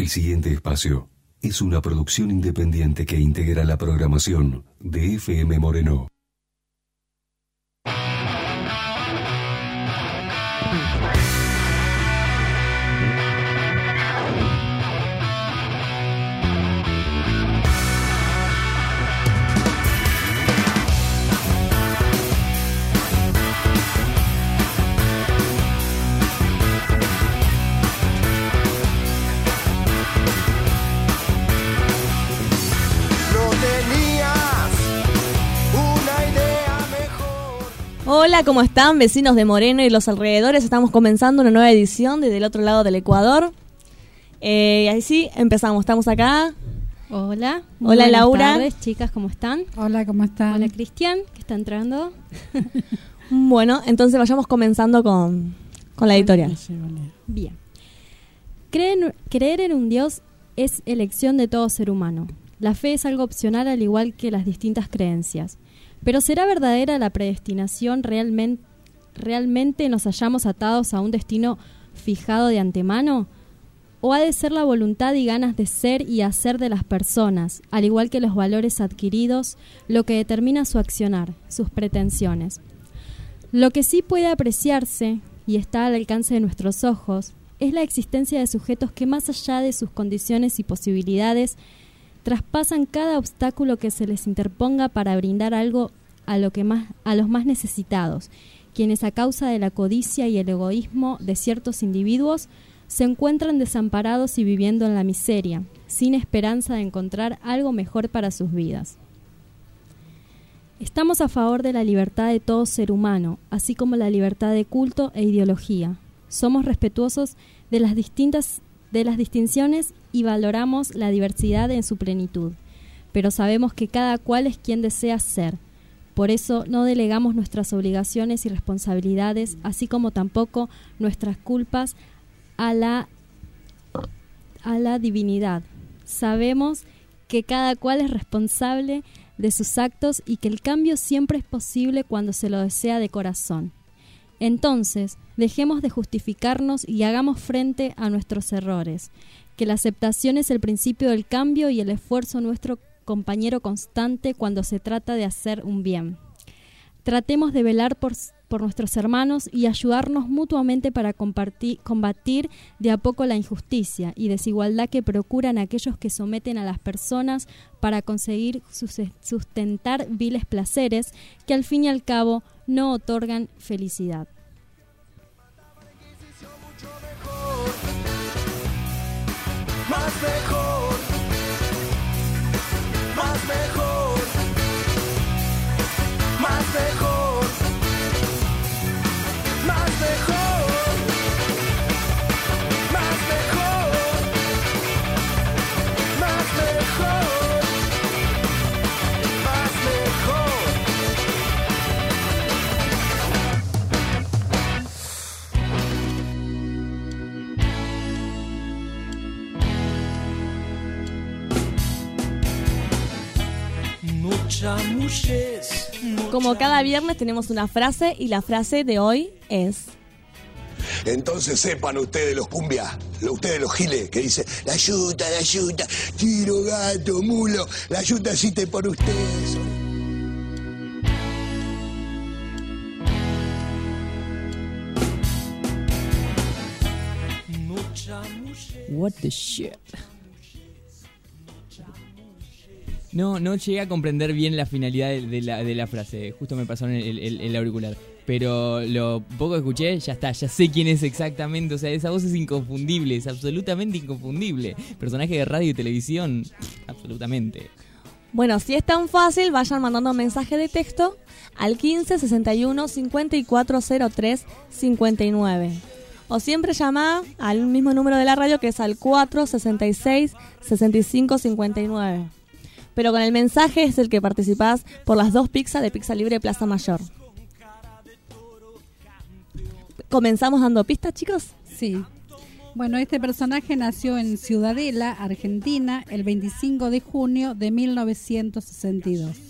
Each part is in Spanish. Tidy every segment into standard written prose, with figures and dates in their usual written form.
El siguiente espacio es una producción independiente que integra la programación de FM Moreno. Hola, ¿cómo están, vecinos de Moreno y los alrededores? Estamos comenzando una nueva edición desde el otro lado del Ecuador. Ahí sí, empezamos. Estamos acá. Hola. Hola, Laura. Buenas tardes, chicas, ¿cómo están? Hola, ¿cómo están? Hola, Cristian, que está entrando. Bueno, entonces vayamos comenzando con la editorial. Bien. Creer en un Dios es elección de todo ser humano. La fe es algo opcional al igual que las distintas creencias. Pero ¿será verdadera la predestinación? ¿Realmente nos hallamos atados a un destino fijado de antemano? ¿O ha de ser la voluntad y ganas de ser y hacer de las personas, al igual que los valores adquiridos, lo que determina su accionar, sus pretensiones? Lo que sí puede apreciarse, y está al alcance de nuestros ojos, es la existencia de sujetos que más allá de sus condiciones y posibilidades traspasan cada obstáculo que se les interponga para brindar algo a los más necesitados, quienes a causa de la codicia y el egoísmo de ciertos individuos se encuentran desamparados y viviendo en la miseria, sin esperanza de encontrar algo mejor para sus vidas. Estamos a favor de la libertad de todo ser humano, así como la libertad de culto e ideología. Somos respetuosos de las distinciones y valoramos la diversidad en su plenitud, pero sabemos que cada cual es quien desea ser. Por eso no delegamos nuestras obligaciones y responsabilidades, así como tampoco nuestras culpas a la divinidad. Sabemos que cada cual es responsable de sus actos y que el cambio siempre es posible cuando se lo desea de corazón. Entonces, dejemos de justificarnos y hagamos frente a nuestros errores, que la aceptación es el principio del cambio y el esfuerzo nuestro compañero constante cuando se trata de hacer un bien. Tratemos de velar por nuestros hermanos y ayudarnos mutuamente para combatir de a poco la injusticia y desigualdad que procuran aquellos que someten a las personas para conseguir sustentar viles placeres que al fin y al cabo no otorgan felicidad. Más mejor, más mejor, más mejor, más mejor, más mejor, más mejor, más mejor. Como cada viernes tenemos una frase y la frase de hoy es: entonces sepan ustedes los cumbias, ustedes los giles, que dicen la yuta, tiro, gato, mulo, la yuta existe por ustedes. What the shit. No llegué a comprender bien la finalidad de la frase. Justo me pasó en el auricular. Pero lo poco que escuché, ya está, ya sé quién es exactamente. O sea, esa voz es inconfundible, es absolutamente inconfundible. Personaje de radio y televisión, absolutamente. Bueno, si es tan fácil, vayan mandando mensaje de texto al 15 61 54 03 59. O siempre llama al mismo número de la radio, que es al 466 65 59. Pero con el mensaje es el que participás por las 2 pizzas de Pizza Libre Plaza Mayor. ¿Comenzamos dando pistas, chicos? Sí. Bueno, este personaje nació en Ciudadela, Argentina, el 25 de junio de 1962. ¿Es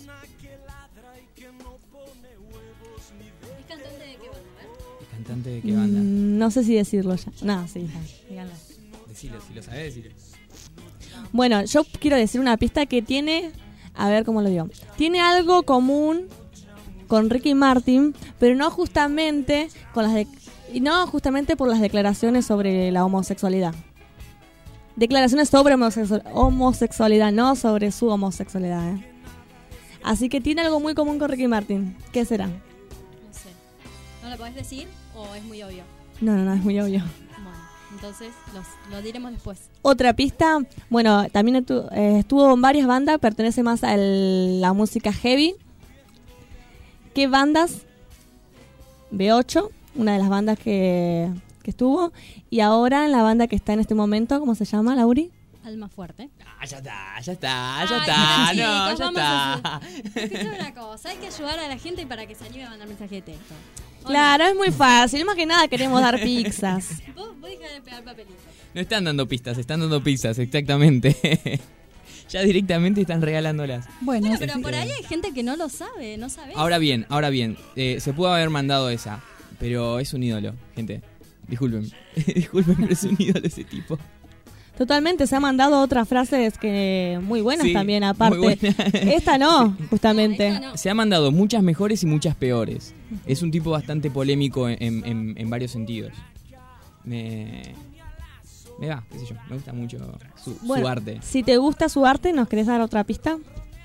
cantante de qué banda? ¿Cantante de qué banda? No sé si decirlo ya. No, sí, díganlo. Decilo, si lo sabés, decilo. Bueno, yo quiero decir una pista que tiene, a ver cómo lo digo, tiene algo común con Ricky Martin, pero no justamente por las declaraciones sobre la homosexualidad. Declaraciones sobre homosexualidad, no sobre su homosexualidad. Así que tiene algo muy común con Ricky Martin. ¿Qué será? No sé. ¿No lo podés decir o es muy obvio? No, es muy obvio. Bueno, entonces lo diremos después. Otra pista, bueno, también estuvo en varias bandas, pertenece más a la música heavy. ¿Qué bandas? B8, una de las bandas que estuvo. Y ahora en la banda que está en este momento, ¿cómo se llama, Lauri? Alma Fuerte. Ya está. Ay, Ya chicos, está. Escuchame una cosa, hay que ayudar a la gente para que se anime a mandar mensaje de texto. ¿O Claro, es muy fácil. Más que nada queremos dar pizzas. no? Vos dejá de pegar papelitos. No están dando pistas, están dando pizzas, exactamente. Ya directamente están regalándolas. Bueno, Bueno, pero por ahí hay gente que no lo sabe, ¿no sabés? Ahora bien, se pudo haber mandado esa, pero es un ídolo, gente. Disculpen, pero es un ídolo ese tipo. Totalmente, se ha mandado otras frases que muy buenas Sí, también, aparte. muy buena. Esta no, justamente. No, esta no. Se ha mandado muchas mejores y muchas peores. Es un tipo bastante polémico en varios sentidos. Me va, qué sé yo, me gusta mucho su arte. Si te gusta su arte, ¿nos querés dar otra pista?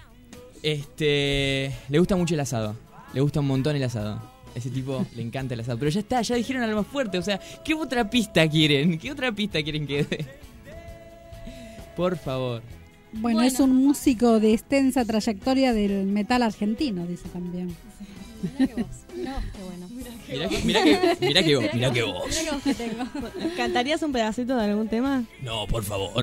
Le gusta mucho el asado. Le gusta un montón el asado. Ese tipo le encanta el asado. Pero ya está, ya dijeron algo fuerte. O sea, ¿qué otra pista quieren? ¿Qué otra pista quieren que dé? Por favor. Bueno, es un músico de extensa trayectoria del metal argentino, dice también. Mirá que vos, qué bueno. Mirá que vos. Mirá que vos que tengo. ¿Cantarías un pedacito de algún tema? No, por favor.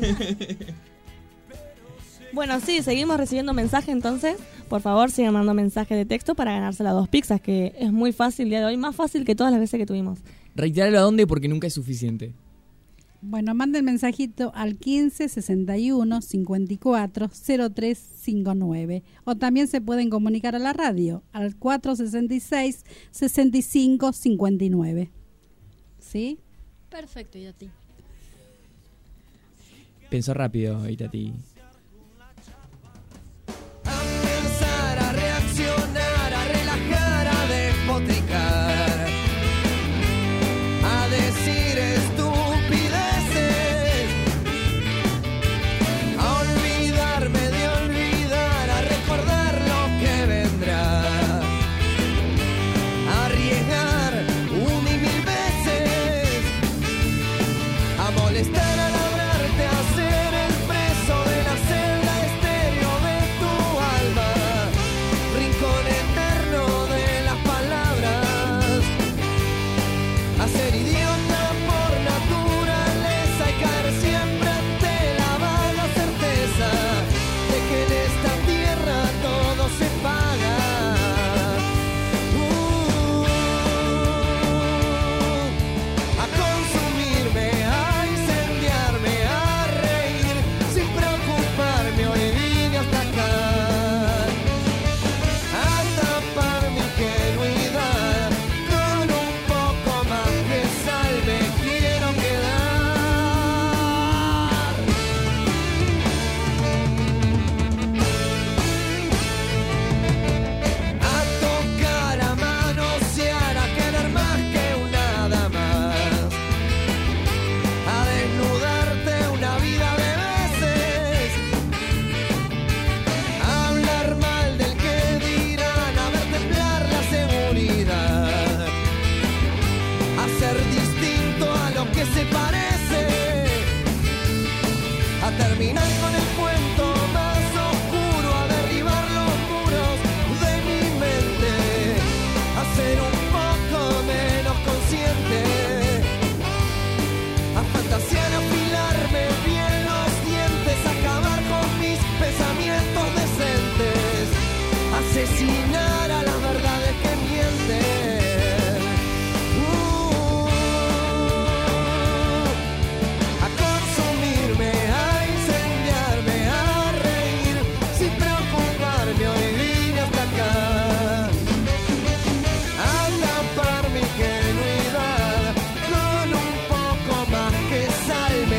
Bueno, sí, seguimos recibiendo mensajes, entonces, por favor, sigan mandando mensajes de texto para ganarse las 2 pizzas, que es muy fácil el día de hoy, más fácil que todas las veces que tuvimos. Reiterarlo a dónde porque nunca es suficiente. Bueno, manden mensajito al 15 61 54 03 59. O también se pueden comunicar a la radio al 466 65 59. ¿Sí? Perfecto, y a ti. Pensó rápido, Itati. A pensar, a reaccionar, a relajar, a despotricar, a decir estupideces, a olvidarme de olvidar, a recordar lo que vendrá, a arriesgar una y mil veces, a molestar, a labrarte, a ser el preso de la celda estéreo de tu alma, rincón eterno de las palabras, a ser idiota por naturaleza y caer siempre ante la vaga certeza de que en esta tierra todo se paga. A consumirme, a incendiarme, a reír, sin preocuparme, hoy vine hasta acá. A tapar mi ingenuidad, con un poco más de sal me quiero quedar. A tocar, a manosear, a querer más que una dama, a desnudarte una vida de veces, a hablar mal del que dirán, a ver temblar la seguridad, a ser distinto a lo que se parece, a terminar con el cuento más oscuro, a derribar los muros de mi mente, a ser un poco menos consciente, a fantasear, a afilarme bien los dientes, a acabar con mis pensamientos decentes, a asesinar a las verdades que mienten. A consumirme, a incendiarme, a reír, sin preocuparme, hoy vine hasta acá. A tapar mi ingenuidad, con un poco más que sal me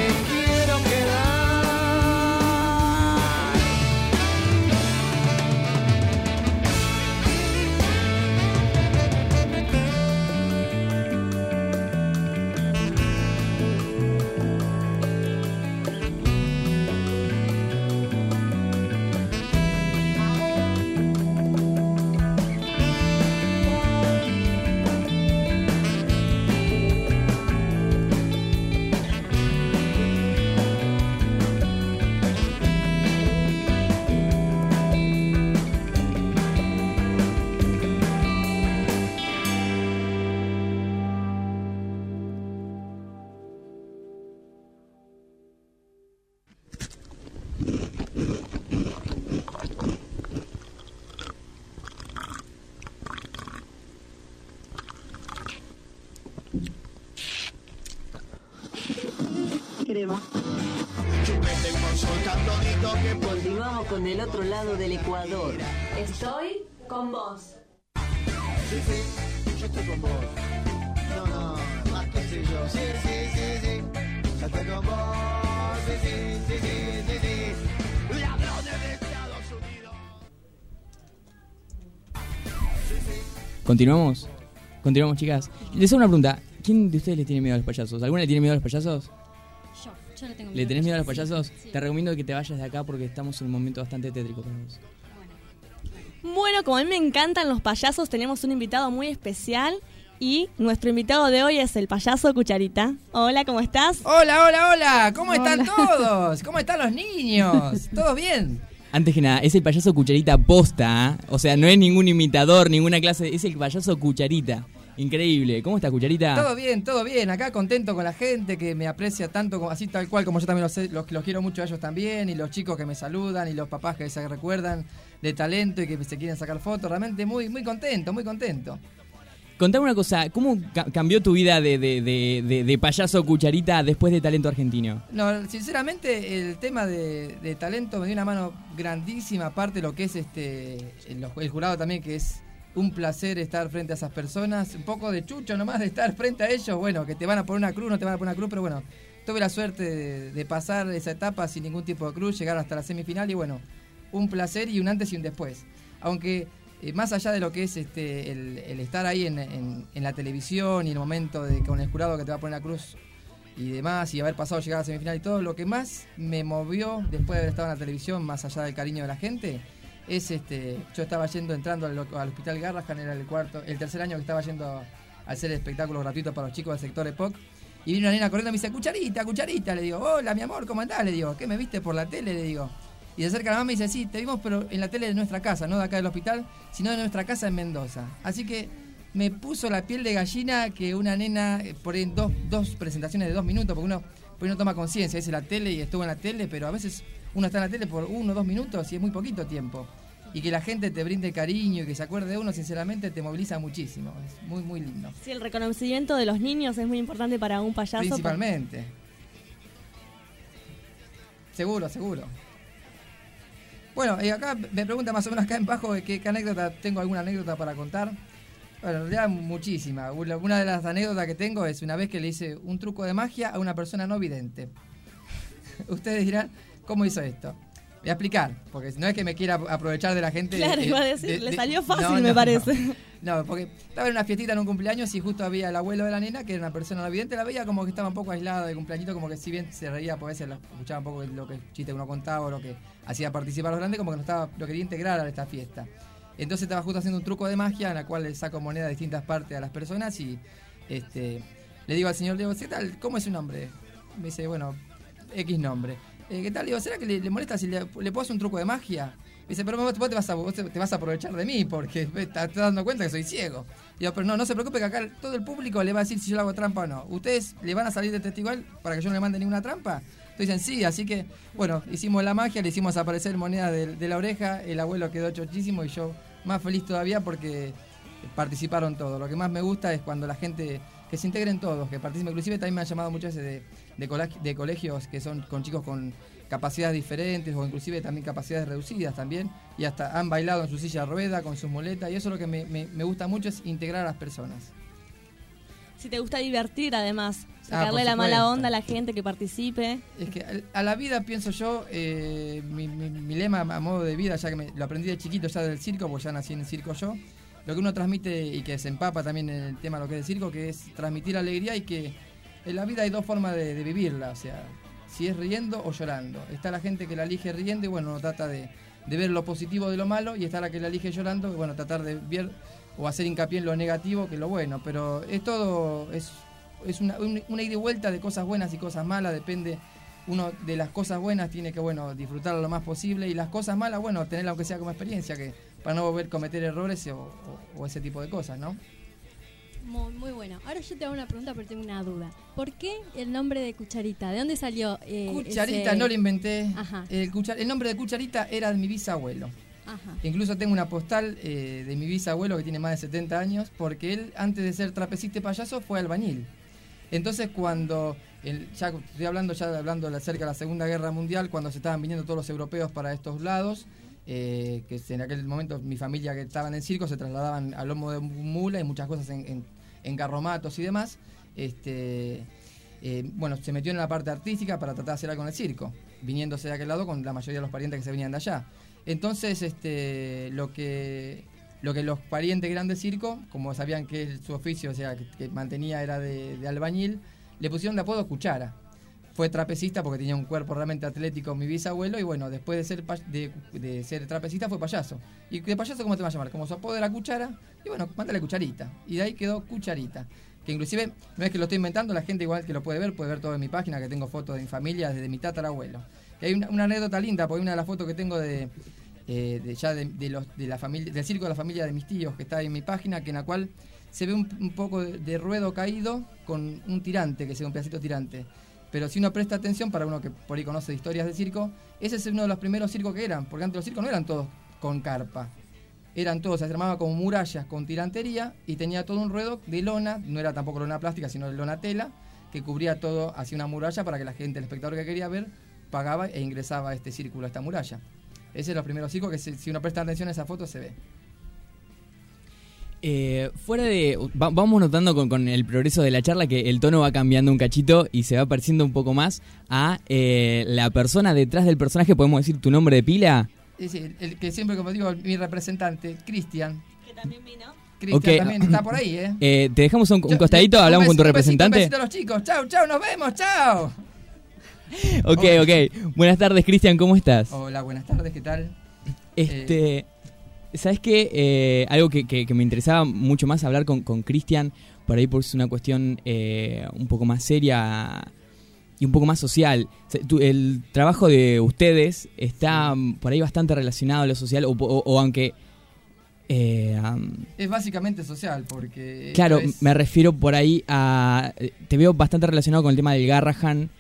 extrema. Continuamos con el otro lado del Ecuador. Estoy con vos. Sí, yo estoy con vos. No, más que sé yo. Sí, yo estoy con vos. Sí. Ladrones de Estados Unidos. ¿Continuamos? Continuamos, chicas. Les hago una pregunta. ¿Quién de ustedes le tiene miedo a los payasos? ¿Alguna le tiene miedo a los payasos? Yo le tengo miedo. ¿Le tenés miedo a los payasos? Sí. Te recomiendo que te vayas de acá porque estamos en un momento bastante tétrico para vos. Bueno, como a mí me encantan los payasos, tenemos un invitado muy especial y nuestro invitado de hoy es el payaso Cucharita. Hola, ¿cómo estás? Hola, ¿cómo están todos? ¿Cómo están los niños? ¿Todo bien? Antes que nada, es el payaso Cucharita posta, ¿eh? O sea, no es ningún imitador, ninguna clase, es el payaso Cucharita. Increíble. ¿Cómo estás, Cucharita? Todo bien. Acá contento con la gente que me aprecia tanto, así tal cual como yo también los quiero mucho a ellos también, y los chicos que me saludan, y los papás que se recuerdan de talento y que se quieren sacar fotos. Realmente muy contento. Contame una cosa, ¿cómo cambió tu vida de payaso Cucharita después de Talento Argentino? No, sinceramente el tema de talento me dio una mano grandísima, aparte de lo que es el jurado también, que es un placer estar frente a esas personas, un poco de chucho nomás de estar frente a ellos, bueno, que te van a poner una cruz, no te van a poner una cruz, pero bueno, tuve la suerte de pasar esa etapa sin ningún tipo de cruz, llegar hasta la semifinal y bueno, un placer y un antes y un después. Aunque más allá de lo que es el estar ahí en la televisión y el momento con el jurado que te va a poner la cruz y demás, y haber pasado, llegar a la semifinal y todo, lo que más me movió después de haber estado en la televisión, más allá del cariño de la gente, es yo estaba entrando al Hospital Garrahan, era el tercer año que estaba yendo a hacer espectáculos gratuitos para los chicos del sector EPOC, y vino una nena corriendo y me dice, Cucharita, le digo, hola mi amor, ¿cómo andás? Le digo, ¿qué me viste por la tele? Le digo, y se acerca la mamá y me dice, sí, te vimos pero en la tele de nuestra casa, no de acá del hospital, sino de nuestra casa en Mendoza. Así que me puso la piel de gallina que una nena, por ahí en dos presentaciones de 2 minutos, porque uno toma conciencia, dice la tele y estuvo en la tele, pero a veces uno está en la tele por 1 o 2 minutos y es muy poquito tiempo. Y que la gente te brinde cariño y que se acuerde de uno, sinceramente, te moviliza muchísimo. Es muy lindo. Sí, el reconocimiento de los niños es muy importante para un payaso. Principalmente. Seguro. Bueno, acá me pregunta más o menos acá en bajo qué anécdota, tengo alguna anécdota para contar. Bueno, en realidad muchísima. Una de las anécdotas que tengo es una vez que le hice un truco de magia a una persona no vidente. Ustedes dirán, ¿cómo hizo esto? Voy a explicar, porque no es que me quiera aprovechar de la gente. Claro, iba a decir, le salió fácil, me parece. No, porque estaba en una fiestita en un cumpleaños y justo había el abuelo de la nena, que era una persona no vidente, la veía como que estaba un poco aislada del cumpleañito, como que si bien se reía, porque a veces escuchaba un poco lo que el chiste que uno contaba o lo que hacía participar a los grandes, como que lo quería integrar a esta fiesta. Entonces estaba justo haciendo un truco de magia en la cual le saco moneda de distintas partes a las personas y le digo al señor, le digo, ¿qué tal? ¿Cómo es su nombre? Me dice, bueno, X nombre. ¿Qué tal? Le digo, ¿será que le molesta si le puedo hacer un truco de magia? Me dice, pero vos te vas a aprovechar de mí porque te estás dando cuenta que soy ciego. Digo, pero no se preocupe que acá todo el público le va a decir si yo le hago trampa o no. ¿Ustedes le van a salir de testigo para que yo no le mande ninguna trampa? Entonces dicen, sí, así que, bueno, hicimos la magia, le hicimos aparecer monedas de la oreja, el abuelo quedó chochísimo y yo más feliz todavía porque participaron todos. Lo que más me gusta es cuando la gente, que se integren todos, que participen. Inclusive también me han llamado muchas veces de colegios que son con chicos con capacidades diferentes o inclusive también capacidades reducidas también, y hasta han bailado en su silla de rueda con sus muletas, y eso es lo que me gusta mucho, es integrar a las personas. Si te gusta divertir además, sacarle la mala onda a la gente que participe. Es que a la vida, pienso yo, mi lema a modo de vida, ya que lo aprendí de chiquito ya del circo, porque ya nací en el circo yo, lo que uno transmite y que se empapa también en el tema de lo que es el circo, que es transmitir alegría, y que en la vida hay 2 formas de vivirla, o sea, si es riendo o llorando. Está la gente que la elige riendo y bueno, uno trata de ver lo positivo de lo malo, y está la que la elige llorando y bueno, tratar de ver o hacer hincapié en lo negativo que en lo bueno, pero es todo, es una ida y vuelta de cosas buenas y cosas malas, depende. Uno de las cosas buenas tiene que, bueno, disfrutarlo lo más posible, y las cosas malas, bueno, tenerla aunque sea como experiencia, que para no volver a cometer errores o ese tipo de cosas, ¿no? Muy bueno. Ahora yo te hago una pregunta, pero tengo una duda. ¿Por qué el nombre de Cucharita? ¿De dónde salió? Cucharita no lo inventé. Ajá. El nombre de Cucharita era de mi bisabuelo. Ajá. Incluso tengo una postal de mi bisabuelo que tiene más de 70 años, porque él, antes de ser trapecista y payaso, fue albañil. Entonces, cuando Ya estoy hablando acerca de la Segunda Guerra Mundial, cuando se estaban viniendo todos los europeos para estos lados, que en aquel momento mi familia que estaba en el circo se trasladaban al lomo de mula y muchas cosas en carromatos y demás. Bueno, se metió en la parte artística para tratar de hacer algo en el circo, viniéndose de aquel lado con la mayoría de los parientes que se venían de allá. Entonces, lo que los parientes grandes del circo, como sabían que su oficio, o sea, que mantenía era de albañil, le pusieron de apodo Cuchara. Fue trapecista porque tenía un cuerpo realmente atlético mi bisabuelo, y bueno, después de ser trapecista fue payaso. ¿Y de payaso cómo te va a llamar? Como su apodo era Cuchara, y bueno, mándale Cucharita. Y de ahí quedó Cucharita. Que inclusive, no es que lo estoy inventando, la gente igual que lo puede ver todo en mi página, que tengo fotos de mi familia desde mi tatarabuelo. Y hay una anécdota linda, porque una de las fotos que tengo de la familia, del circo de la familia de mis tíos, que está en mi página, que en la cual se ve un poco de ruedo caído con un tirante, que se ve un pedacito tirante. Pero si uno presta atención, para uno que por ahí conoce historias de circo, ese es uno de los primeros circos que eran, porque antes los circos no eran todos con carpa, eran todos, se armaba como murallas con tirantería y tenía todo un ruedo de lona, no era tampoco lona plástica, sino de lona tela, que cubría todo hacia una muralla para que la gente, el espectador que quería ver, pagaba e ingresaba a este círculo, a esta muralla. Ese es los primeros circos que si uno presta atención a esa foto se ve. Vamos notando con el progreso de la charla que el tono va cambiando un cachito y se va pareciendo un poco más a la persona detrás del personaje. ¿Podemos decir tu nombre de pila? Sí, el que siempre, como digo, mi representante, Cristian. Que también vino. Cristian también está por ahí, Te dejamos un costadito, hablamos con tu representante. Un besito a los chicos, chau, nos vemos, chau. Ok. Buenas tardes, Cristian, ¿cómo estás? Hola, buenas tardes, ¿qué tal? ¿Sabes qué? Algo que me interesaba mucho más hablar con Cristian, por ahí por una cuestión un poco más seria y un poco más social. El trabajo de ustedes está por ahí bastante relacionado a lo social, o aunque... es básicamente social, porque... Claro, me refiero por ahí a... Te veo bastante relacionado con el tema del Garrahan,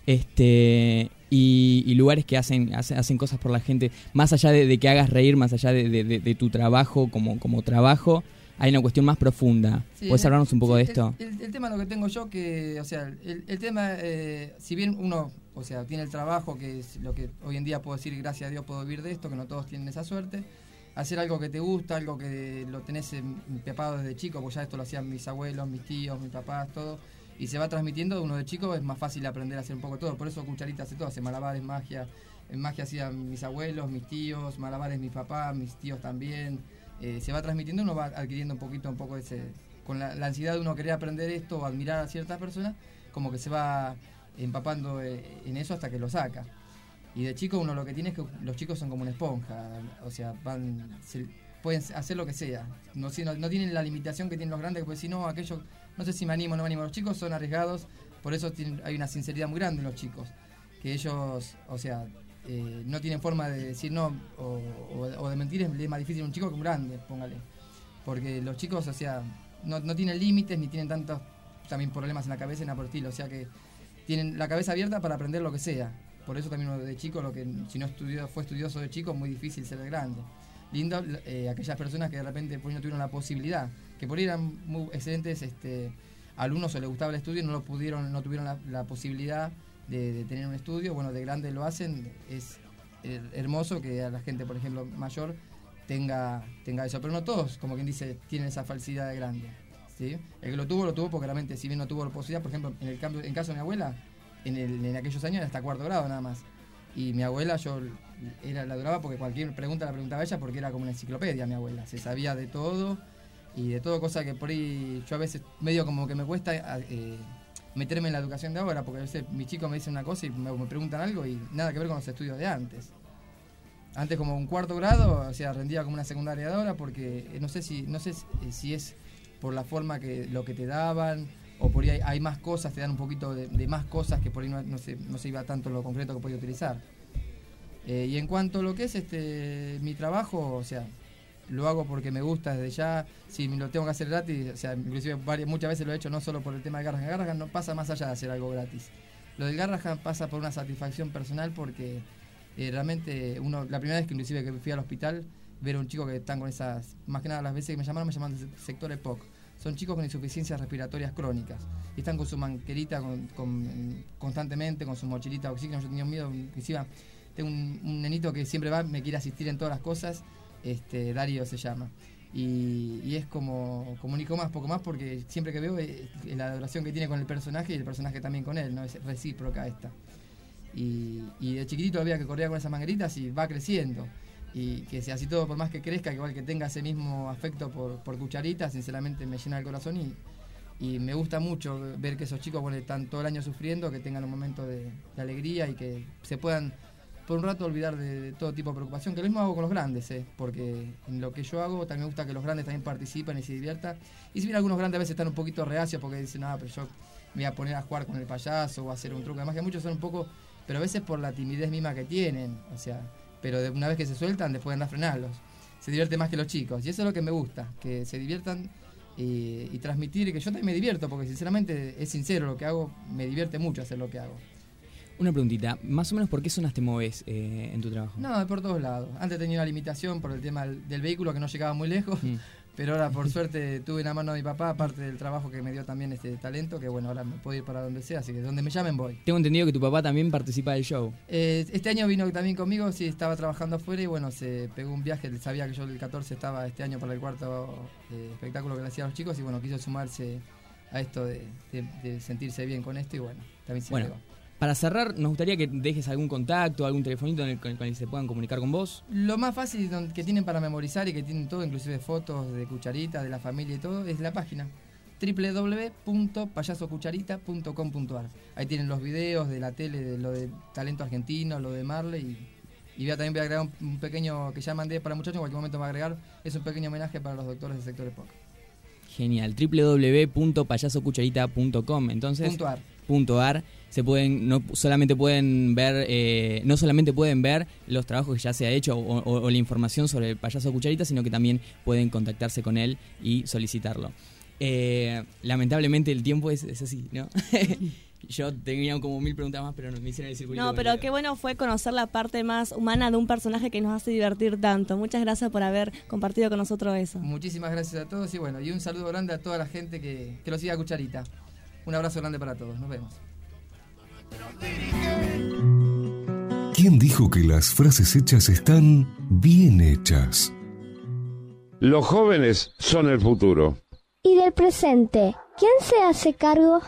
y lugares que hacen cosas por la gente, más allá de que hagas reír, más allá de tu trabajo como trabajo, hay una cuestión más profunda. Sí, ¿Puedes hablarnos un poco de esto? El tema lo que tengo yo, que, o sea, el tema, si bien uno, o sea, tiene el trabajo, que es lo que hoy en día puedo decir, gracias a Dios puedo vivir de esto, que no todos tienen esa suerte, hacer algo que te gusta, algo que lo tenés empapado desde chico, porque ya esto lo hacían mis abuelos, mis tíos, mis papás, todo, y se va transmitiendo, uno de chico es más fácil aprender a hacer un poco todo, por eso Cucharita hace todo, hace malabares, magia, en magia hacían mis abuelos, mis tíos, malabares mis papás, mis tíos también, se va transmitiendo, uno va adquiriendo un poco ese, con la ansiedad de uno querer aprender esto o admirar a ciertas personas, como que se va empapando en eso hasta que lo saca. Y de chico uno lo que tiene es que los chicos son como una esponja, o sea, pueden hacer lo que sea, no tienen la limitación que tienen los grandes, porque si no, aquello, no sé si me animo o no me animo, los chicos son arriesgados, por eso hay una sinceridad muy grande en los chicos, que ellos, o sea, no tienen forma de decir no o de mentir, es más difícil un chico que un grande, póngale, porque los chicos, o sea, no tienen límites ni tienen tantos también problemas en la cabeza y nada por el estilo, o sea que tienen la cabeza abierta para aprender lo que sea. Por eso también uno de chico, lo que si no fue estudioso de chico, es muy difícil ser de grande. Lindo aquellas personas que de repente por ahí no tuvieron la posibilidad, que por ahí eran muy excelentes alumnos o les gustaba el estudio y no tuvieron la posibilidad de tener un estudio, bueno, de grande lo hacen, es hermoso que a la gente, por ejemplo, mayor tenga eso, pero no todos, como quien dice, tienen esa falsidad de grande, ¿sí? El que lo tuvo porque realmente, si bien no tuvo la posibilidad, por ejemplo, en caso de mi abuela, en aquellos años era hasta 4º grado nada más, y mi abuela yo la adoraba porque cualquier pregunta la preguntaba ella, porque era como una enciclopedia mi abuela, se sabía de todo, y de todo, cosa que por ahí yo a veces medio como que me cuesta meterme en la educación de ahora, porque a veces mis chicos me dicen una cosa y me preguntan algo y nada que ver con los estudios de antes. Antes como un 4º grado, o sea, rendía como una secundaria de ahora, porque no sé si es por la forma que lo que te daban, o por ahí hay más cosas, te dan un poquito de más cosas que por ahí no se iba tanto en lo concreto que podía utilizar. Y en cuanto a lo que es mi trabajo, o sea, lo hago porque me gusta desde ya, si me lo tengo que hacer gratis, o sea, inclusive muchas veces lo he hecho no solo por el tema de Garrahan. Garrahan no pasa más allá de hacer algo gratis. Lo del Garrahan pasa por una satisfacción personal porque realmente la primera vez que inclusive que fui al hospital, ver a un chico que están con esas, más que nada las veces que me llamaron del sector EPOC, son chicos con insuficiencias respiratorias crónicas. Y están con su manguerita constantemente, con su mochilita de oxígeno. Yo tenía miedo, inclusive tengo un nenito que siempre me quiere asistir en todas las cosas, Darío se llama. Y es como un hijo más, poco más, porque siempre que veo es la adoración que tiene con el personaje y el personaje también con él, ¿no? Es recíproca esta. Y de chiquitito había que corría con esas mangueritas y va creciendo. Y que sea así todo, por más que crezca, que igual que tenga ese mismo afecto por Cucharita, sinceramente me llena el corazón y me gusta mucho ver que esos chicos, bueno, están todo el año sufriendo, que tengan un momento de alegría y que se puedan por un rato olvidar de todo tipo de preocupación, que lo mismo hago con los grandes, porque en lo que yo hago también me gusta que los grandes también participen y se diviertan. Y si bien algunos grandes a veces están un poquito reacios porque dicen, pero yo me voy a poner a jugar con el payaso o a hacer un truco de magia, muchos son un poco, pero a veces por la timidez misma que tienen, pero de una vez que se sueltan, después andar a frenarlos. Se divierte más que los chicos, y eso es lo que me gusta, que se diviertan y transmitir, que yo también me divierto, porque sinceramente es sincero lo que hago, me divierte mucho hacer lo que hago. Una preguntita, más o menos ¿por qué zonas te moves en tu trabajo? No, por todos lados. Antes tenía una limitación por el tema del vehículo, que no llegaba muy lejos, pero ahora por suerte tuve en la mano de mi papá, aparte del trabajo que me dio también este talento, que bueno, ahora me puedo ir para donde sea, así que donde me llamen voy. Tengo entendido que tu papá también participa del show. Este año vino también conmigo, sí, estaba trabajando afuera y bueno, se pegó un viaje, sabía que yo el 14 estaba este año para el cuarto espectáculo que le hacía a los chicos y bueno, quiso sumarse a esto de sentirse bien con esto y bueno, también se pegó. Para cerrar, nos gustaría que dejes algún contacto, algún telefonito con el que se puedan comunicar con vos. Lo más fácil que tienen para memorizar y que tienen todo, inclusive fotos de Cucharita, de la familia y todo, es la página www.payasocucharita.com.ar. Ahí tienen los videos de la tele, de lo de talento argentino, lo de Marley y también voy a agregar un pequeño que ya mandé para muchachos, en cualquier momento me va a agregar, es un pequeño homenaje para los doctores del sector EPOC. Genial, www.payasocucharita.com, entonces .ar. No solamente pueden ver los trabajos que ya se ha hecho o la información sobre el payaso Cucharita, sino que también pueden contactarse con él y solicitarlo. Lamentablemente el tiempo es así, ¿no? Yo tenía como 1000 preguntas más, pero no me hicieron el circulito. No, pero qué bueno fue conocer la parte más humana de un personaje que nos hace divertir tanto. Muchas gracias por haber compartido con nosotros eso. Muchísimas gracias a todos y bueno, y un saludo grande a toda la gente que lo siga a Cucharita. Un abrazo grande para todos, nos vemos. ¿Quién dijo que las frases hechas están bien hechas? Los jóvenes son el futuro. ¿Y del presente? ¿Quién se hace cargo?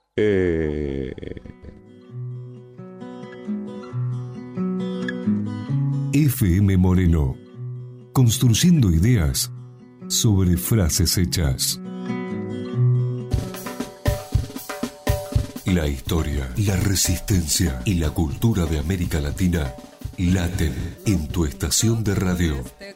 FM Moreno, construyendo ideas sobre frases hechas. La historia, la resistencia y la cultura de América Latina laten en tu estación de radio.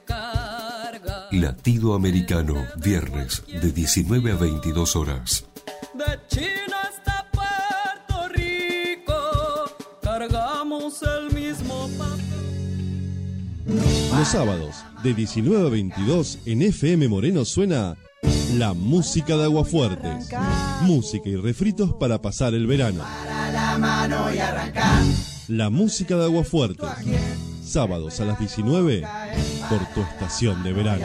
Latido Americano, viernes de 19 a 22 horas. De China hasta Puerto Rico, cargamos el mismo papel. Los sábados, de 19 a 22, en FM Moreno suena la música de Aguafuertes. Música y refritos para pasar el verano. Para la mano y arrancar. La música de Aguafuertes. Sábados a las 19 por tu estación de verano.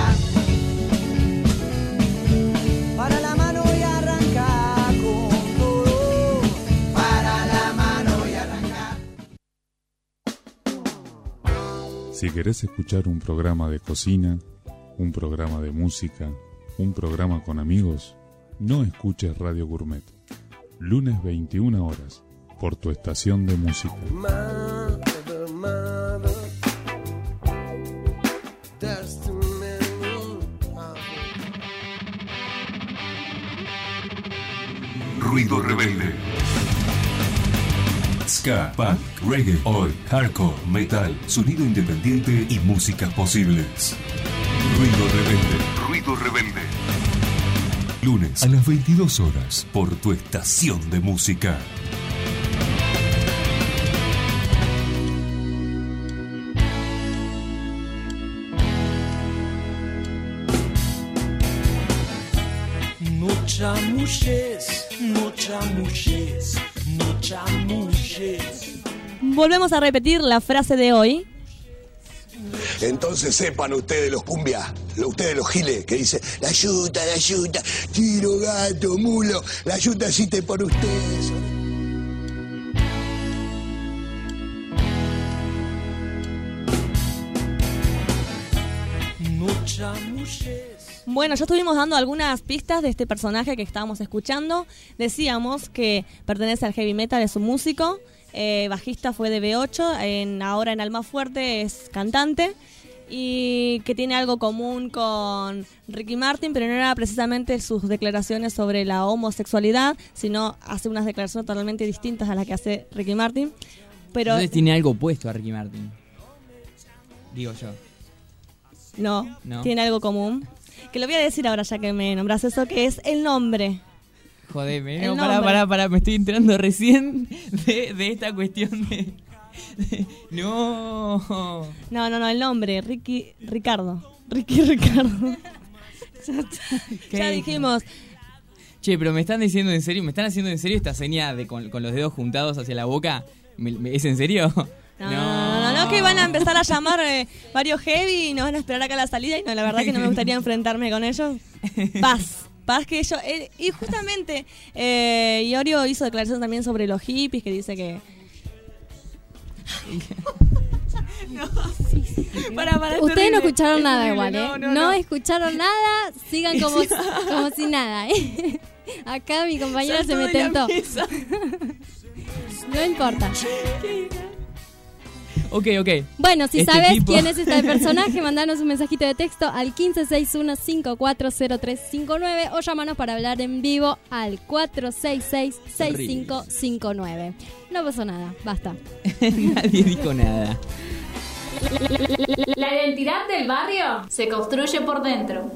Para la mano y arrancar con todo. Para la mano y arrancar. Si querés escuchar un programa de cocina, un programa de música, un programa con amigos, no escuches Radio Gourmet. Lunes 21 horas, por tu estación de música. Ruido rebelde. Ska, punk, reggae, oi, hardcore, metal, sonido independiente y músicas posibles. Ruido rebelde. Ruido rebelde. Lunes a las 22 horas por tu estación de música. Mucha muches, mucha muches, mucha muches. Volvemos a repetir la frase de hoy. Entonces sepan ustedes los cumbias, ustedes los giles, que dicen, la yuta, tiro, gato, mulo, la yuta existe por ustedes. Bueno, ya estuvimos dando algunas pistas de este personaje que estábamos escuchando. Decíamos que pertenece al heavy metal, es un músico, bajista fue de B8, ahora en Almafuerte es cantante y que tiene algo común con Ricky Martin, pero no era precisamente sus declaraciones sobre la homosexualidad, sino hace unas declaraciones totalmente distintas a las que hace Ricky Martin. Pero entonces tiene algo opuesto a Ricky Martin, digo yo. No, tiene algo común. Que lo voy a decir ahora ya que me nombras eso, que es el nombre. Jodeme, no, pará, me estoy enterando recién de esta cuestión de No, el nombre, Ricardo. Ya dijimos. Che, pero me están diciendo en serio, me están haciendo en serio esta seña de con los dedos juntados hacia la boca. ¿Es en serio? No, que van a empezar a llamar varios heavy y nos van a esperar acá a la salida y no, la verdad que no me gustaría enfrentarme con ellos. Paz que ellos... y justamente Iorio hizo declaraciones también sobre los hippies, que dice que... Ustedes no escucharon nada igual, ¿eh? No escucharon nada, sigan como si nada, ¿eh? Acá mi compañera se me tentó. No importa. Ok. Bueno, si sabes quién es este personaje, mandanos un mensajito de texto al 1561-540359 o llámanos para hablar en vivo al 466-6559. No pasó nada, basta. Nadie dijo nada. La identidad del barrio se construye por dentro.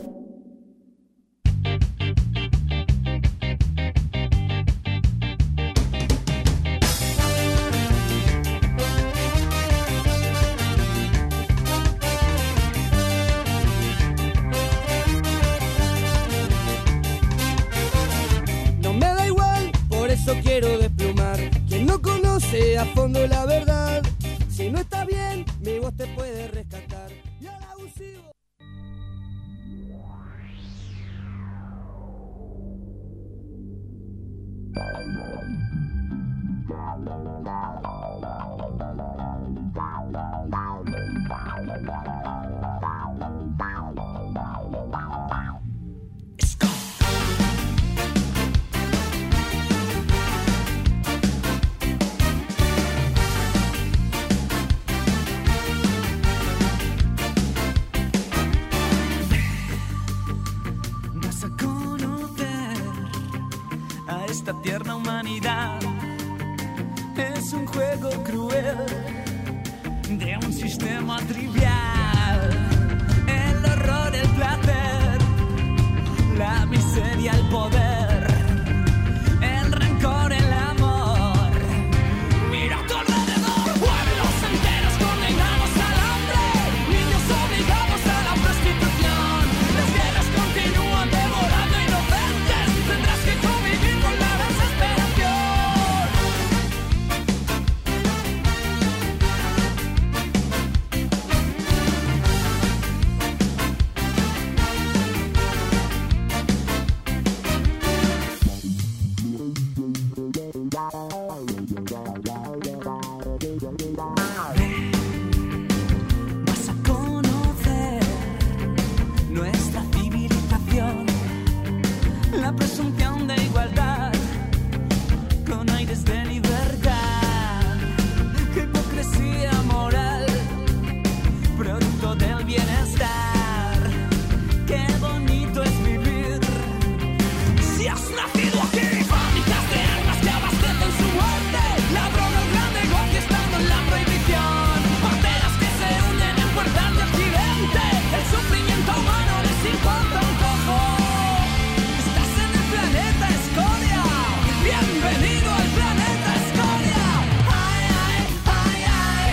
Eso quiero desplumar. Quien no conoce a fondo la verdad, si no está bien, mi voz te puede rescatar. Y al abusivo. Esta tierna humanidad es un juego cruel de un sistema trivial. El horror, el placer, la miseria, el poder, el rencor, el amor. Mira a tu alrededor, pueblos enteros condenados al hambre, niños obligados a la prostitución. Las guerras continúan devorando inocentes. Tendrás que convivir con la vas a conocer nuestra civilización, la presunción de igualdad con aires de libertad, qué hipocresía moral, producto del bienestar, qué bonito es vivir. Si has nacido aquí, fábricas de armas que abastecen su muerte, ladrón o gran negocio estando en la prohibición, parteras que se hunden en puertas de occidente, el sufrimiento humano les importa un poco. Estás en el planeta Escoria, bienvenido al planeta Escoria. Ay, ay, ay, ay.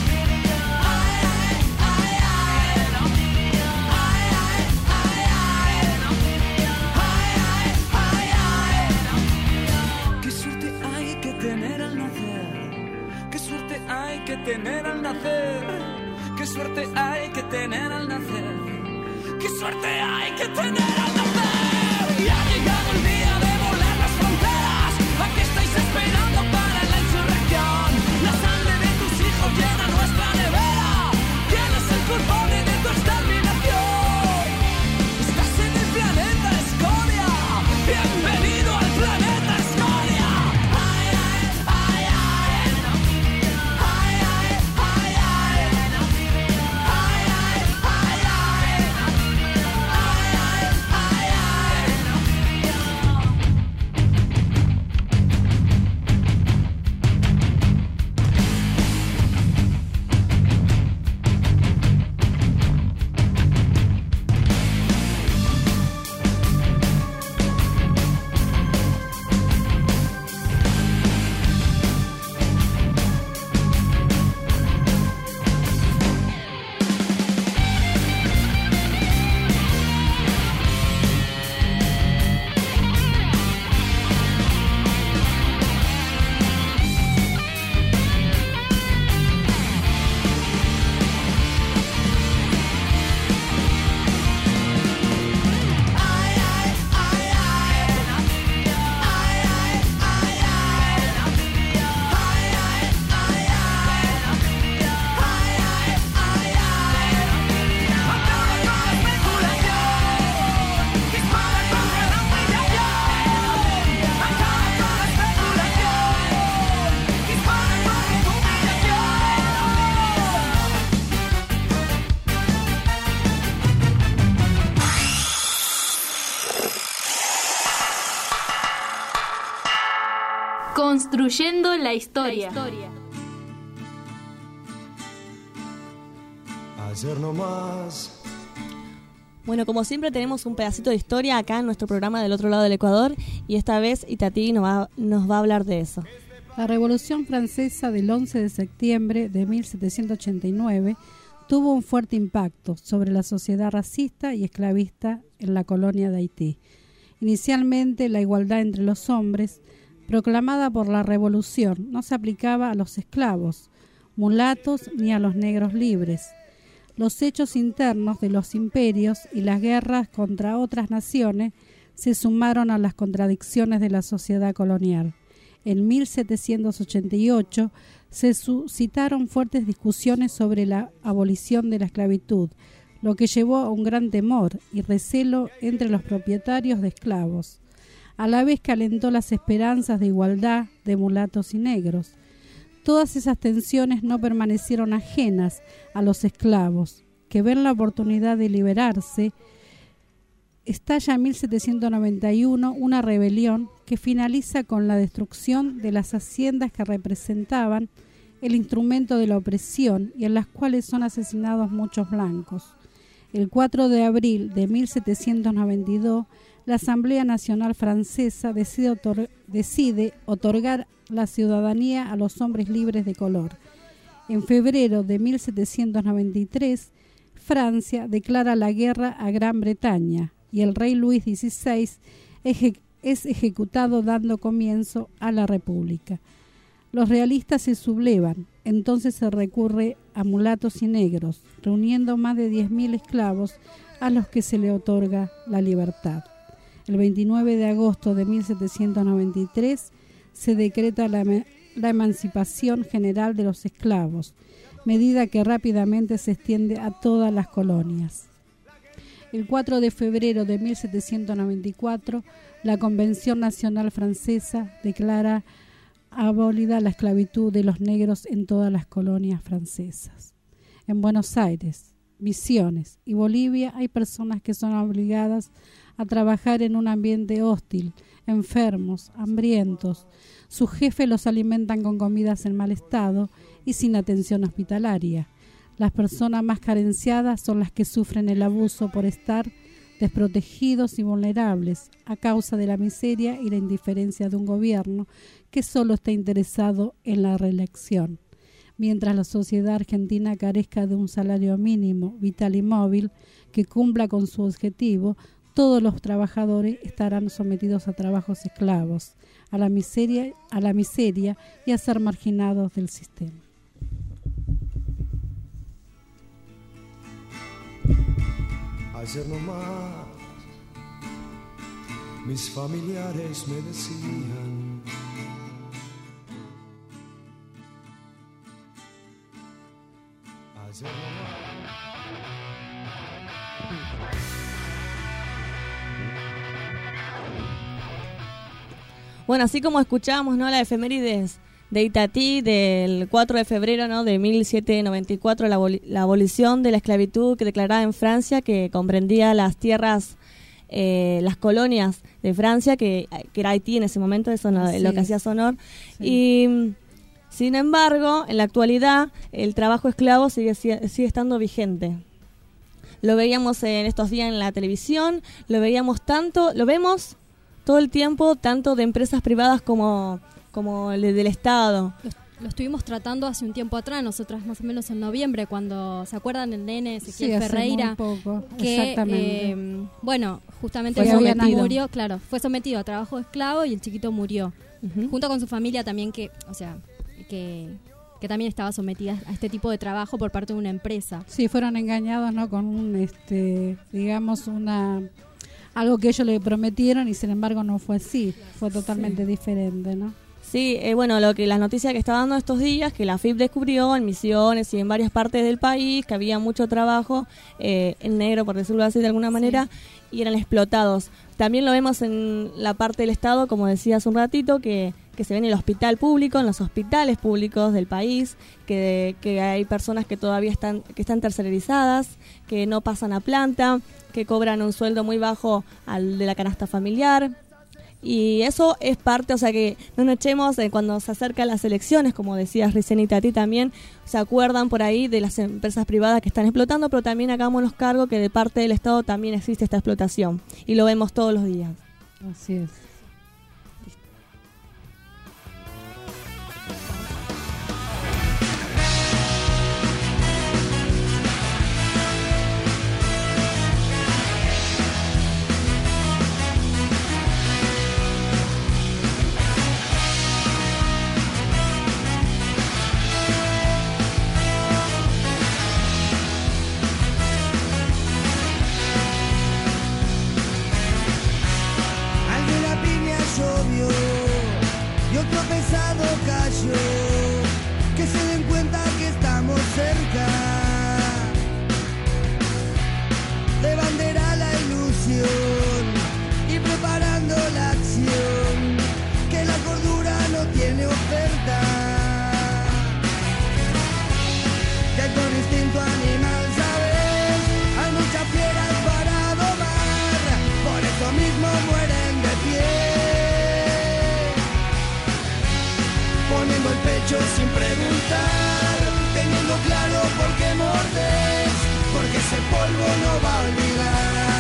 Qué suerte hay que tener al nacer, qué suerte hay que tener al nacer, Qué suerte hay que tener al nacer. Qué suerte hay que tener al nacer. Y ha llegado el día de volar las fronteras. Aquí estáis esperando para la insurrección. La sangre de tus hijos llena nuestra nevera. ¿Quién es el culpable de tu exterminación? Estás en el planeta Escoria. Bienvenido al planeta Escoria. Ay, ay, ay, ay. Ay, ay, ay, ay. Ay, ay, ay, ay. Construyendo la historia. Ayer no más. Bueno, como siempre tenemos un pedacito de historia acá en nuestro programa del otro lado del Ecuador y esta vez Itatí nos va a hablar de eso. La Revolución Francesa del 11 de septiembre de 1789 tuvo un fuerte impacto sobre la sociedad racista y esclavista en la colonia de Haití. Inicialmente, la igualdad entre los hombres, proclamada por la Revolución, no se aplicaba a los esclavos, mulatos ni a los negros libres. Los hechos internos de los imperios y las guerras contra otras naciones se sumaron a las contradicciones de la sociedad colonial. En 1788 se suscitaron fuertes discusiones sobre la abolición de la esclavitud, lo que llevó a un gran temor y recelo entre los propietarios de esclavos, a la vez que alentó las esperanzas de igualdad de mulatos y negros. Todas esas tensiones no permanecieron ajenas a los esclavos, que ven la oportunidad de liberarse. Estalla en 1791 una rebelión que finaliza con la destrucción de las haciendas que representaban el instrumento de la opresión y en las cuales son asesinados muchos blancos. El 4 de abril de 1792, la Asamblea Nacional Francesa decide otorgar la ciudadanía a los hombres libres de color. En febrero de 1793, Francia declara la guerra a Gran Bretaña y el rey Luis XVI es ejecutado dando comienzo a la República. Los realistas se sublevan, entonces se recurre a mulatos y negros, reuniendo más de 10.000 esclavos a los que se le otorga la libertad. El 29 de agosto de 1793 se decreta la emancipación general de los esclavos, medida que rápidamente se extiende a todas las colonias. El 4 de febrero de 1794, la Convención Nacional Francesa declara abolida la esclavitud de los negros en todas las colonias francesas. En Buenos Aires, Misiones y Bolivia hay personas que son obligadas a trabajar en un ambiente hostil, enfermos, hambrientos. Sus jefes los alimentan con comidas en mal estado y sin atención hospitalaria. Las personas más carenciadas son las que sufren el abuso por estar desprotegidos y vulnerables a causa de la miseria y la indiferencia de un gobierno que solo está interesado en la reelección. Mientras la sociedad argentina carezca de un salario mínimo, vital y móvil que cumpla con su objetivo, todos los trabajadores estarán sometidos a trabajos esclavos, a la miseria y a ser marginados del sistema. Ayer nomás mis familiares me decían: ayer nomás. Bueno, así como escuchábamos, ¿no?, la efemérides de Itatí del 4 de febrero, ¿no?, de 1794, la abolición de la esclavitud que declarada en Francia, que comprendía las tierras, las colonias de Francia, que era Haití en ese momento, eso no, lo que hacía Sonor. Sí. Y sin embargo, en la actualidad, el trabajo esclavo sigue estando vigente. Lo veíamos en estos días en la televisión, lo vemos todo el tiempo, tanto de empresas privadas como del Estado. Lo estuvimos tratando hace un tiempo atrás, nosotras más o menos en noviembre, cuando, ¿se acuerdan el nene Ezequiel Ferreira? Muy poco. Que, exactamente. Bueno, justamente fue sometido a trabajo esclavo y el chiquito murió. Junto con su familia también, que también estaba sometida a este tipo de trabajo por parte de una empresa. Sí, fueron engañados, ¿no?, con algo que ellos le prometieron y sin embargo no fue así, fue totalmente diferente, ¿no? Sí, bueno, las noticias que está dando estos días, que la FIP descubrió en Misiones y en varias partes del país que había mucho trabajo en negro, por decirlo así de alguna manera, y eran explotados. También lo vemos en la parte del Estado, como decía hace un ratito, que se ve en el hospital público, en los hospitales públicos del país, que hay personas que todavía están tercerizadas, que no pasan a planta, que cobran un sueldo muy bajo al de la canasta familiar. Y eso es parte, o sea, que no nos echemos cuando se acercan las elecciones, como decías recién y Tati también, se acuerdan por ahí de las empresas privadas que están explotando, pero también hagámonos cargo que de parte del Estado también existe esta explotación y lo vemos todos los días. Así es. Que se den cuenta que estamos cerca. De bandera la ilusión y preparando la acción. Que la cordura no tiene oferta. Que con instinto animal, ¿sabes? Hay muchas fieras para domar. Por eso mismo mueren de pie. Poniendo el pecho sin preguntar, teniendo claro por qué mordes, porque ese polvo no va a olvidar.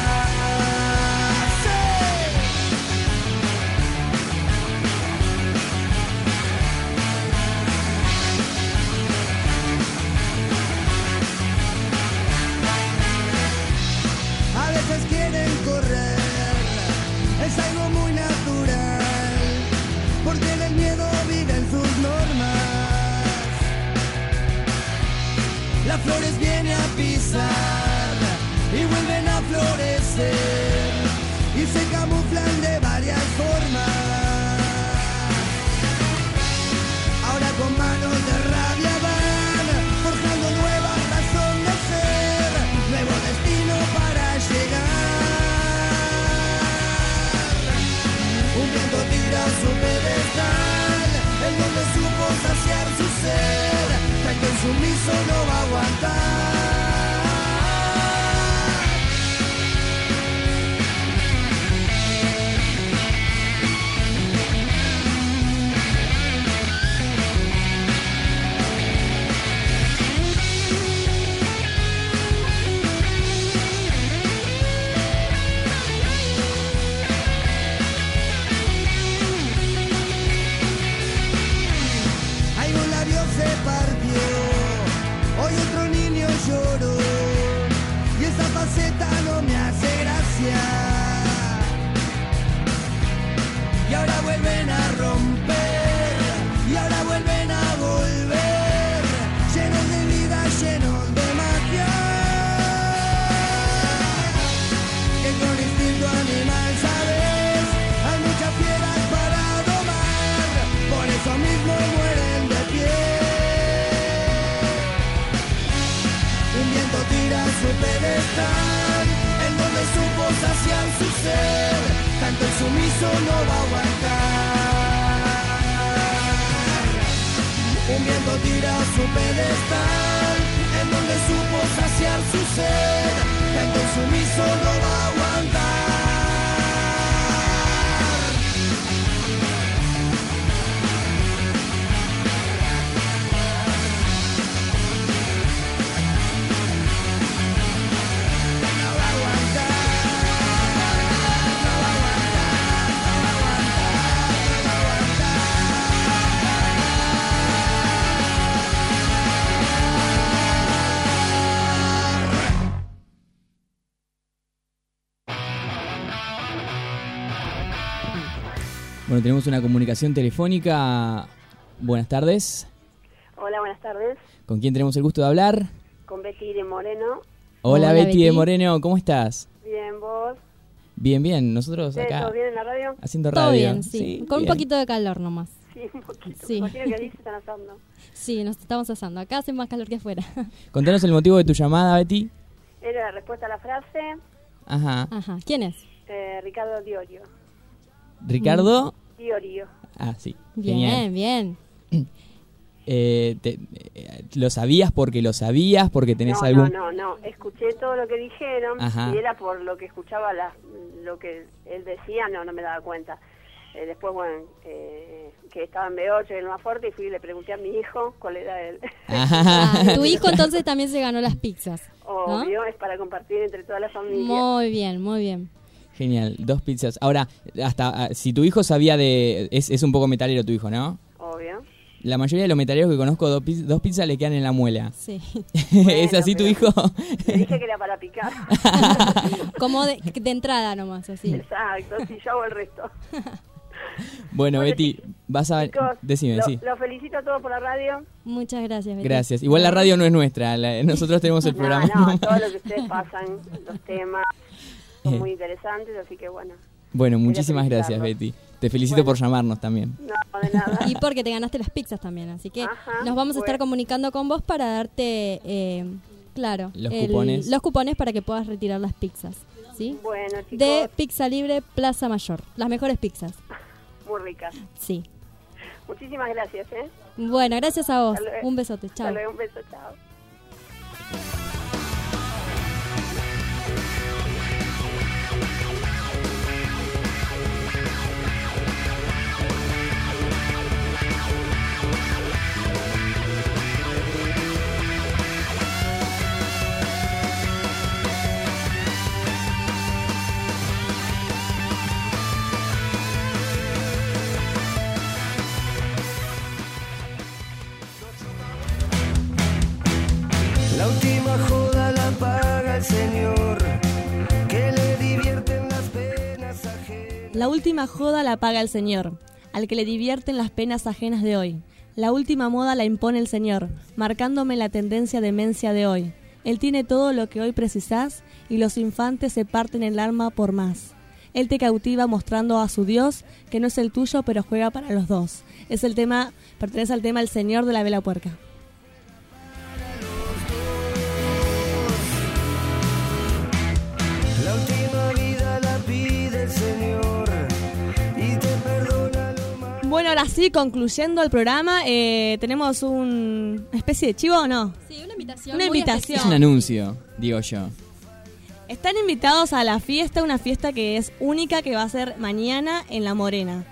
A veces quieren correr, es algo muy natural, porque en el miedo viven sus normas. Las flores vienen a pisar y vuelven a florecer y se camuflan de varias formas. Ahora con manos de rabia van forjando nueva razón de ser, nuevo destino para llegar. Un viento tira su pedestal, el donde supo saciar su ser, que el insumiso no va a aguantar. Se partió, hoy otro niño lloró y esa faceta no me hace gracia. Y ahora vuelven a romper, y ahora vuelven a volver, llenos de vida, llenos de magia. pedestal en donde supo saciar su sed, tanto el sumiso no va a aguantar. Un viento tira su pedestal en donde supo saciar su sed, tanto el sumiso no va a aguantar. Bueno, tenemos una comunicación telefónica. Buenas tardes. Hola, buenas tardes. ¿Con quién tenemos el gusto de hablar? Con Betty de Moreno. Hola Betty de Moreno, ¿cómo estás? Bien, ¿vos? Bien, bien. Nosotros acá ¿Todo bien en la radio? haciendo radio. Todo bien, sí. Con bien. un poquito de calor nomás. Sí, un poquito. Sí. Imagino que ahí se están asando. Sí, nos estamos asando. Acá hace más calor que afuera. Contanos el motivo de tu llamada, Betty. Era la respuesta a la frase. Ajá. Ajá. ¿Quién es? Ricardo Diorio. ¿Ricardo? Diorio. Ah, sí. Bien, Genial. ¿Lo sabías porque lo sabías? ¿Porque tenés algún...? No. Escuché todo lo que dijeron. Ajá. Y era por lo que escuchaba lo que él decía, no me daba cuenta. Después, bueno, que estaba en B8, en el más fuerte, y fui y le pregunté a mi hijo cuál era él. Tu hijo entonces también se ganó las pizzas, ¿no? Obvio, es para compartir entre toda la familia. Muy bien, muy bien. Genial, 2 pizzas. Ahora, hasta si tu hijo sabía de... Es un poco metalero tu hijo, ¿no? Obvio. La mayoría de los metaleros que conozco, 2 pizzas le quedan en la muela. Sí. ¿Es así tu hijo? Le dije que era para picar. Como de entrada nomás, así. Exacto, sí, yo hago el resto. Bueno, Betty, vas a... Chicos, Decime, sí. Los felicito a todos por la radio. Muchas gracias, Betty. Gracias. Igual la radio no es nuestra, nosotros tenemos el programa. No, todo lo que ustedes pasan, los temas, son muy interesantes, así que bueno. Bueno, muchísimas gracias, Betty. Te felicito por llamarnos también. No, de nada. Y porque te ganaste las pizzas también, así que Ajá, nos vamos a estar comunicando con vos para darte, los cupones para que puedas retirar las pizzas, ¿sí? Bueno, chicos. De Pizza Libre Plaza Mayor, las mejores pizzas. Muy ricas. Sí. Muchísimas gracias, Bueno, gracias a vos. Hasta luego. Un besote, chao. Hasta luego, un beso, chao. La última joda la paga el Señor, que le divierten las penas ajenas. La última joda la paga el Señor, al que le divierten las penas ajenas de hoy. La última moda la impone el Señor, marcándome la tendencia demencia de hoy. Él tiene todo lo que hoy precisás y los infantes se parten el alma por más. Él te cautiva mostrando a su Dios, que no es el tuyo pero juega para los dos. Es el tema, pertenece al tema El Señor de la Vela Puerca. La última vida la pide el Señor y te perdona lo más. Bueno, ahora sí, concluyendo el programa, tenemos una especie de chivo, ¿o no? Sí, una invitación. Una invitación. Es un anuncio, digo yo. Están invitados a la fiesta, una fiesta que es única, que va a ser mañana en La Morena.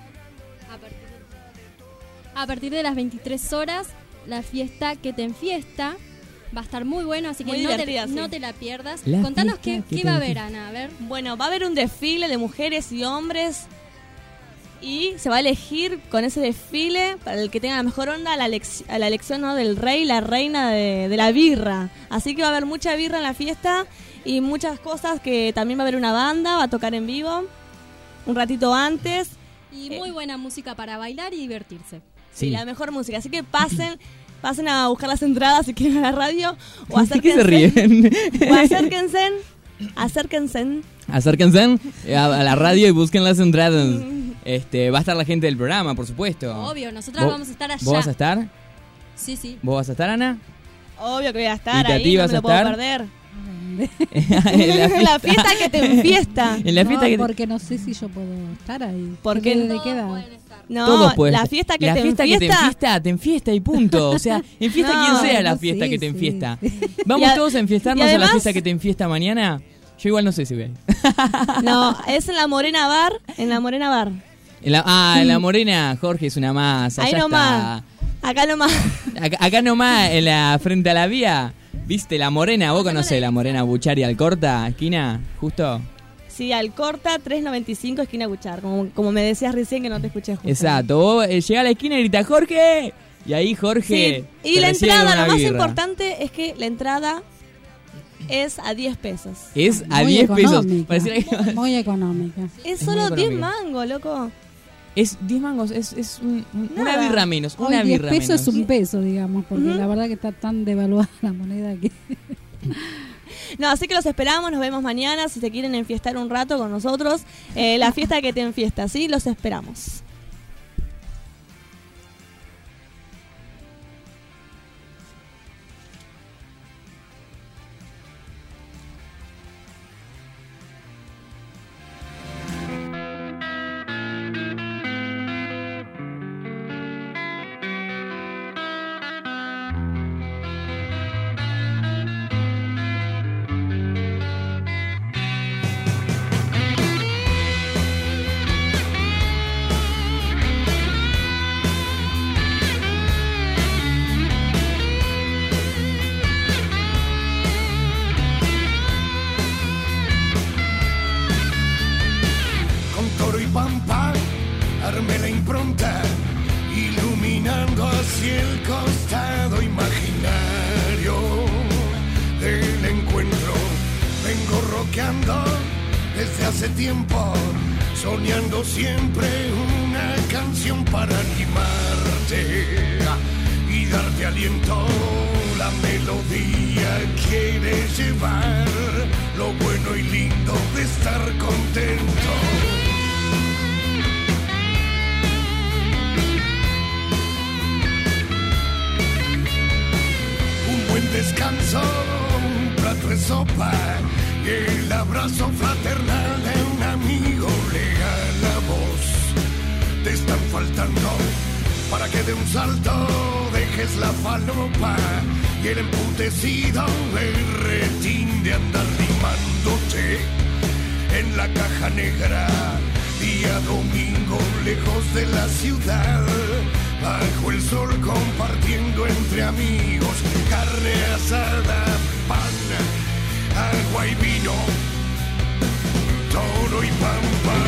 A partir de las 23 horas, la fiesta que te enfiesta va a estar muy bueno, así que Muy divertida, sí. no te la pierdas. La Contanos fiesta qué que va a te haber, Ana. A ver. Bueno, va a haber un desfile de mujeres y hombres y se va a elegir con ese desfile, para el que tenga la mejor onda, a la elección, ¿no?, del rey y la reina de la birra. Así que va a haber mucha birra en la fiesta y muchas cosas, que también va a haber una banda, va a tocar en vivo un ratito antes. Y muy buena música para bailar y divertirse. Sí, la mejor música. Así que pasen a buscar las entradas si quieren a la radio, o ¿De qué se ríen? O acérquense a la radio y busquen las entradas. Va a estar la gente del programa, por supuesto. Obvio, nosotras vamos a estar allá. ¿Vos vas a estar? Sí. ¿Vos vas a estar, Ana? Obvio que voy a estar ¿Y ahí, Tati, no vas me a lo puedo estar? perder. dónde? La fiesta que te enfiesta. En la fiesta no, que porque no sé si yo puedo estar ahí. Porque ¿De qué edad? No, todos pueden. la fiesta que la te fiesta enfiesta. que te enfiesta, te enfiesta y punto. O sea, enfiesta No, quien sea la no, fiesta sí, que te sí. enfiesta. ¿Vamos todos a enfiestarnos y además- a la fiesta que te enfiesta mañana? Yo igual no sé si voy a ir. No, es en la Morena Bar. En la Morena Bar. En la Morena, Jorge, es una masa. Ahí ya nomás. Acá nomás. está. Acá nomás, en la frente a la vía. ¿Viste la Morena? ¿Vos conocés la Morena Buchari Alcorta, esquina? Justo. Sí, Alcorta 395, esquina Buchar. Como me decías recién que no te escuché justo. Exacto. Vos llegás a la esquina y grita ¡Jorge! Y ahí Jorge. Sí. Y te la recibe entrada, con lo una más birra. importante es que la entrada es a 10 pesos. Es a Muy 10 pesos. económica. Pareciera que- Muy económica. Es Es solo muy 10 económica. mangos, loco. Es 10 mangos, es una Nada. birra menos. Hoy Una 10 birra pesos menos. es un peso, digamos, porque la verdad que está tan devaluada la moneda que... No, así que los esperamos, nos vemos mañana. Si se quieren enfiestar un rato con nosotros, la fiesta que te enfiesta, ¿sí? Los esperamos. Con Toro y Pampa armé la impronta, iluminando hacia el costado imaginario del encuentro. Vengo rockeando desde hace tiempo, soñando siempre una canción para animarte y darte aliento. La melodía quiere llevar lo bueno y lindo de estar contento. Un buen descanso, un plato de sopa y el abrazo fraternal de un amigo leal. La voz te están faltando para que de un salto dejes la falopa y el emputecido berretín de andar limándote en la caja negra. Día domingo lejos de la ciudad, bajo el sol compartiendo entre amigos carne asada, pan, agua y vino, Toro y Pampa.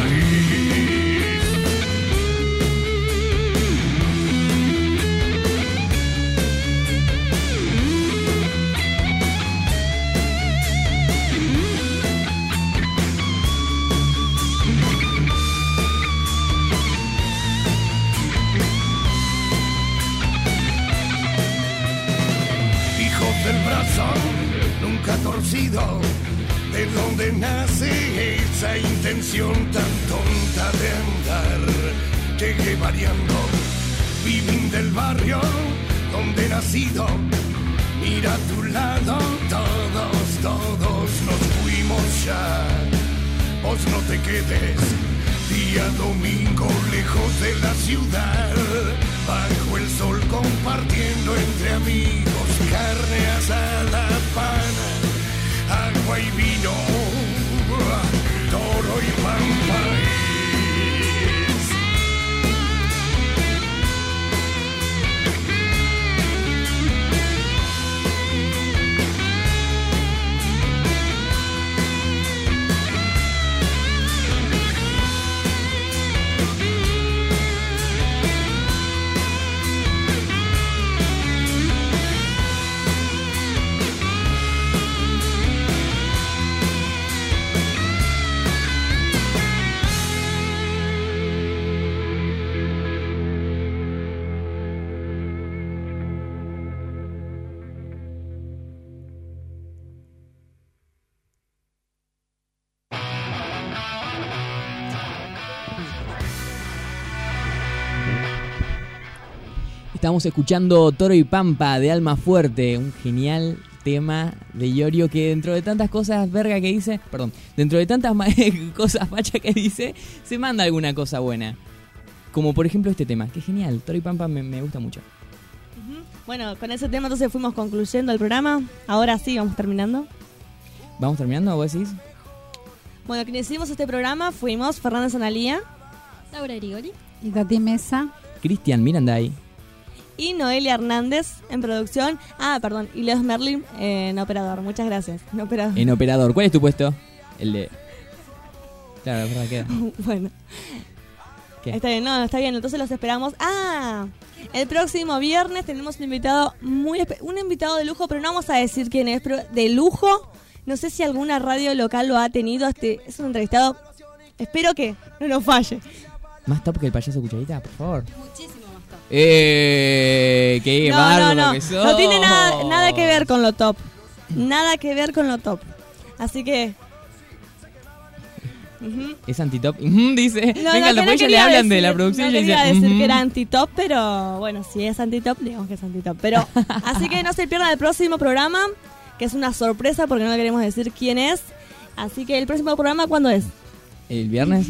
Hijos del brazo, nunca torcido, de donde nace esa intención tan tonta de andar, llegué variando, vivín del barrio donde he nacido, mira a tu lado, todos nos fuimos ya, vos no te quedes, día domingo lejos de la ciudad, bajo el sol compartiendo entre amigos, carne asada, pan, agua y vino, Toro y Pampa. Estamos escuchando Toro y Pampa de Alma Fuerte, un genial tema de Iorio que dentro de tantas cosas verga que dice, dentro de tantas cosas facha que dice, se manda alguna cosa buena. Como por ejemplo este tema, que genial, Toro y Pampa me gusta mucho. Bueno, con ese tema entonces fuimos concluyendo el programa. Ahora sí, vamos terminando. ¿Vamos terminando, vos decís? Bueno, quienes hicimos este programa fuimos Fernández Analía, Laura Erigoli y Tati Mesa, Cristian Miranday y Noelia Hernández en producción. Y Leos Merlin en operador. Muchas gracias. En operador. ¿Cuál es tu puesto? El de... Claro, la verdad queda. Bueno. ¿Qué? Está bien, está bien. Entonces los esperamos. El próximo viernes tenemos un invitado un invitado de lujo, pero no vamos a decir quién es, pero de lujo. No sé si alguna radio local lo ha tenido. Es un entrevistado. Espero que no nos falle. ¿Más top que el payaso Cucharita? Por favor. Muchísimo más top. ¡Qué bárbaro que sos! No tiene nada que ver con lo top. Nada que ver con lo top. Así que... ¿Es antitop? Dice. No, venga, después ya le hablan de la producción y le dicen. No quería decir que era antitop, pero bueno, si es antitop, digamos que es antitop. Pero así que no se pierdan el próximo programa, que es una sorpresa porque no le queremos decir quién es. Así que el próximo programa, ¿cuándo es? ¿El viernes?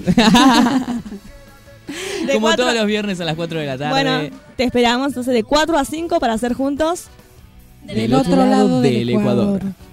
Como todos los viernes a las 4 de la tarde. Bueno, te esperamos entonces de 4 a 5 para hacer juntos del otro lado del Ecuador.